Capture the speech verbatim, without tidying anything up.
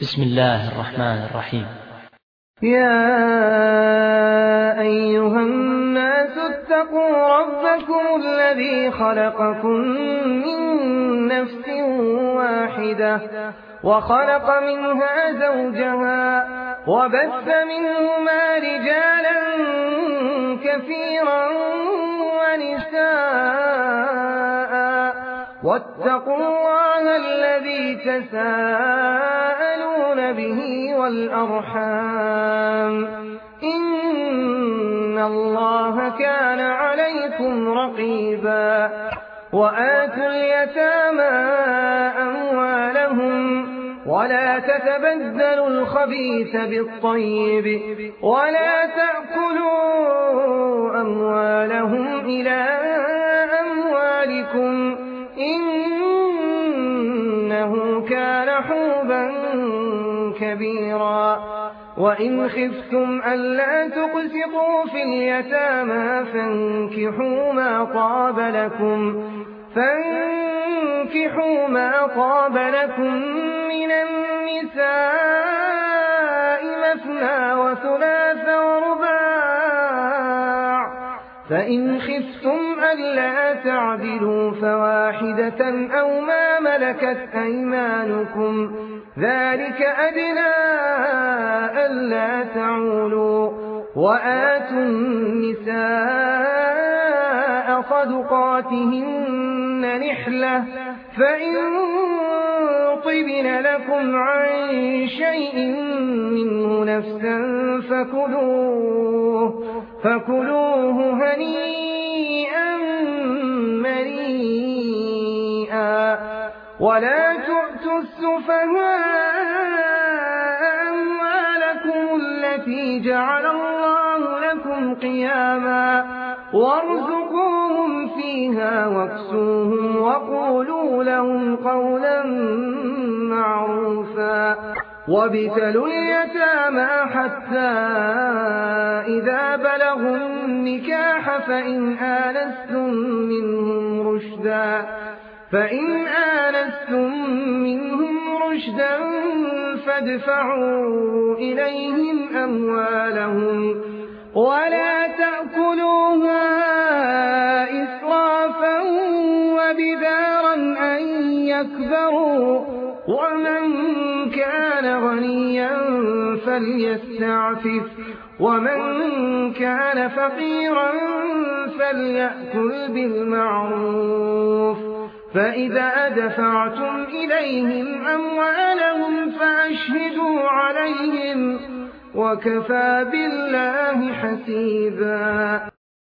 بسم الله الرحمن الرحيم. يا أيها الناس اتقوا ربكم الذي خلقكم من نفس واحدة وخلق منها زوجها وبث منهما رجالا كثيرا ونساء واتقوا الله الذي تساءلون به والأرحام إن الله كان عليكم رقيبا. وآتوا اليتامى أموالهم ولا تتبدلوا الخبيث بالطيب ولا تأكلوا أموالهم إلى أموالكم إنه كان حوبا كبيرا. وإن خفتم ألا تقسطوا في اليتامى فانكحوا ما طاب لكم فانكحوا ما طاب لكم من النساء مثنى وثلاث ورباع فإن خفتم ألا تعدلوا فواحدة أو ما ملكت أيمانكم ذلك أدنى ألا تعولوا. وآتوا النساء صدقاتهن نحلة فإن طبن لكم عن شيء منه نفسا فكلوه, فكلوه هنيئا مريئا. ولا تؤتوا السفهاء أموالكم التي جعل الله لكم قياما وارزقوهم فيها واكسوهم وقولوا لهم قولا معروفا. وابتلوا اليتامى حتى إذا بلغوا النكاح فإن آنستم منهم رشدا فإن آنستم منهم رشدا فادفعوا إليهم أموالهم ولا تأكلوها إسرافا وبدارا أن يكبروا. ومن كان غنيا فليستعفف ومن كان فقيرا فليأكل بالمعروف. فإذا دفعتم إليهم أموالهم فأشهدوا عليهم وكفى بالله حسيبا.